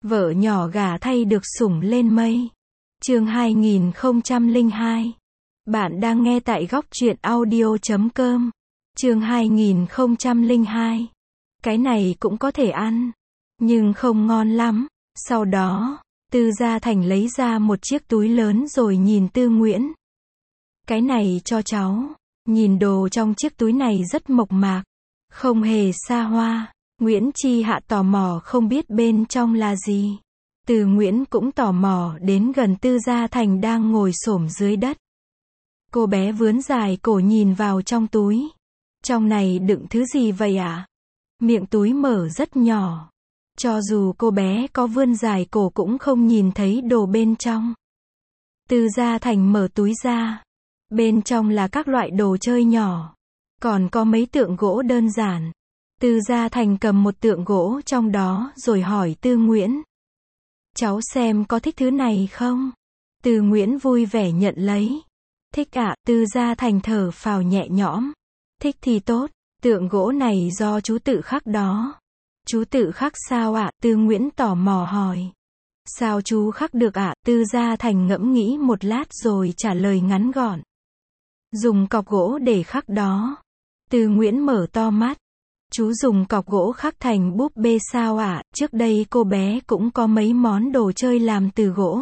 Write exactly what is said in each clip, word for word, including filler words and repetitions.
Vợ nhỏ gả thay được sủng lên mây. Chương hai nghìn không trăm lẻ hai. Bạn đang nghe tại góc truyện audio chấm com. Chương hai nghìn không trăm lẻ hai. Cái này cũng có thể ăn, nhưng không ngon lắm. Sau đó, Tư Gia Thành lấy ra một chiếc túi lớn rồi nhìn Tư Nguyễn. Cái này cho cháu. Nhìn đồ trong chiếc túi này rất mộc mạc, không hề xa hoa. Nguyễn Chi Hạ tò mò không biết bên trong là gì. Từ Nguyễn cũng tò mò đến gần Tư Gia Thành đang ngồi xổm dưới đất. Cô bé vướn dài cổ nhìn vào trong túi. Trong này đựng thứ gì vậy ạ? À? Miệng túi mở rất nhỏ. Cho dù cô bé có vươn dài cổ cũng không nhìn thấy đồ bên trong. Tư Gia Thành mở túi ra. Bên trong là các loại đồ chơi nhỏ. Còn có mấy tượng gỗ đơn giản. Tư Gia Thành cầm một tượng gỗ trong đó rồi hỏi Tư Nguyễn. Cháu xem có thích thứ này không? Tư Nguyễn vui vẻ nhận lấy. Thích ạ, à, Tư Gia Thành thở phào nhẹ nhõm. Thích thì tốt, tượng gỗ này do chú tự khắc đó. Chú tự khắc sao ạ? À? Tư Nguyễn tò mò hỏi. Sao chú khắc được ạ? À? Tư Gia Thành ngẫm nghĩ một lát rồi trả lời ngắn gọn. Dùng cọc gỗ để khắc đó. Tư Nguyễn mở to mắt. Chú dùng cọc gỗ khắc thành búp bê sao ạ? À? Trước đây cô bé cũng có mấy món đồ chơi làm từ gỗ.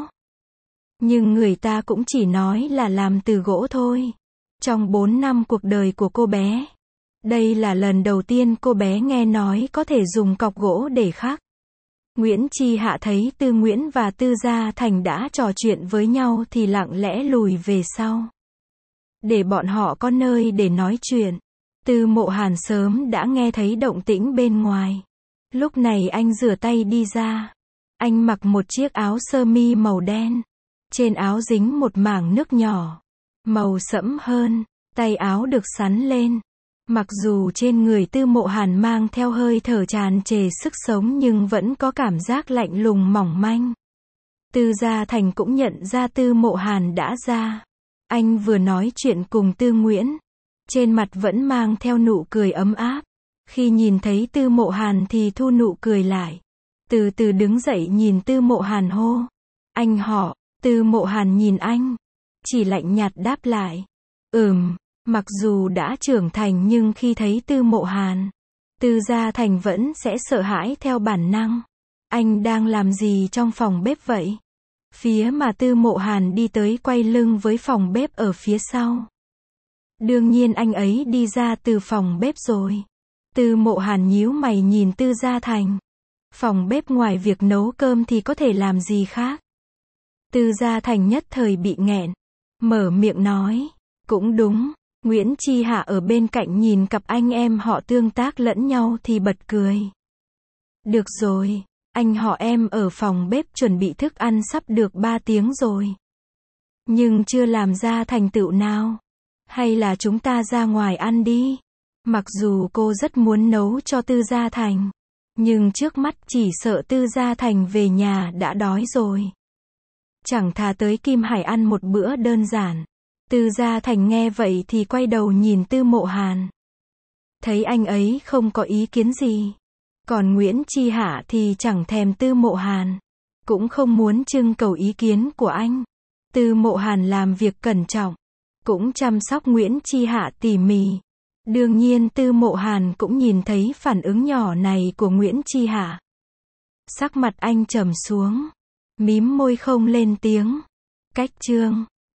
Nhưng người ta cũng chỉ nói là làm từ gỗ thôi. Trong bốn năm cuộc đời của cô bé, đây là lần đầu tiên cô bé nghe nói có thể dùng cọc gỗ để khắc. Nguyễn Chi Hạ thấy Tư Nguyễn và Tư Gia Thành đã trò chuyện với nhau thì lặng lẽ lùi về sau. Để bọn họ có nơi để nói chuyện. Tư Mộ Hàn sớm đã nghe thấy động tĩnh bên ngoài. Lúc này anh rửa tay đi ra. Anh mặc một chiếc áo sơ mi màu đen. Trên áo dính một mảng nước nhỏ. Màu sẫm hơn. Tay áo được xắn lên. Mặc dù trên người Tư Mộ Hàn mang theo hơi thở tràn trề sức sống nhưng vẫn có cảm giác lạnh lùng mỏng manh. Tư Gia Thành cũng nhận ra Tư Mộ Hàn đã ra. Anh vừa nói chuyện cùng Tư Nguyễn. Trên mặt vẫn mang theo nụ cười ấm áp. Khi nhìn thấy Tư Mộ Hàn thì thu nụ cười lại. Từ từ đứng dậy nhìn Tư Mộ Hàn hô. Anh họ. Tư Mộ Hàn nhìn anh. Chỉ lạnh nhạt đáp lại. Ừm. Mặc dù đã trưởng thành nhưng khi thấy Tư Mộ Hàn, Tư Gia Thành vẫn sẽ sợ hãi theo bản năng. Anh đang làm gì trong phòng bếp vậy? Phía mà Tư Mộ Hàn đi tới quay lưng với phòng bếp ở phía sau. Đương nhiên anh ấy đi ra từ phòng bếp rồi. Tư Mộ Hàn nhíu mày nhìn Tư Gia Thành. Phòng bếp ngoài việc nấu cơm thì có thể làm gì khác? Tư Gia Thành nhất thời bị nghẹn. Mở miệng nói. Cũng đúng. Nguyễn Chi Hạ ở bên cạnh nhìn cặp anh em họ tương tác lẫn nhau thì bật cười. Được rồi. Anh họ em ở phòng bếp chuẩn bị thức ăn sắp được ba tiếng rồi. Nhưng chưa làm ra thành tựu nào. Hay là chúng ta ra ngoài ăn đi. Mặc dù cô rất muốn nấu cho Tư Gia Thành. Nhưng trước mắt chỉ sợ Tư Gia Thành về nhà đã đói rồi. Chẳng thà tới Kim Hải ăn một bữa đơn giản. Tư Gia Thành nghe vậy thì quay đầu nhìn Tư Mộ Hàn. Thấy anh ấy không có ý kiến gì. Còn Nguyễn Chi Hạ thì chẳng thèm Tư Mộ Hàn. Cũng không muốn trưng cầu ý kiến của anh. Tư Mộ Hàn làm việc cẩn trọng. Cũng chăm sóc Nguyễn Chi Hạ tỉ mỉ. Đương nhiên Tư Mộ Hàn cũng nhìn thấy phản ứng nhỏ này của Nguyễn Chi Hạ. Sắc mặt anh trầm xuống. Mím môi không lên tiếng. Cách chương.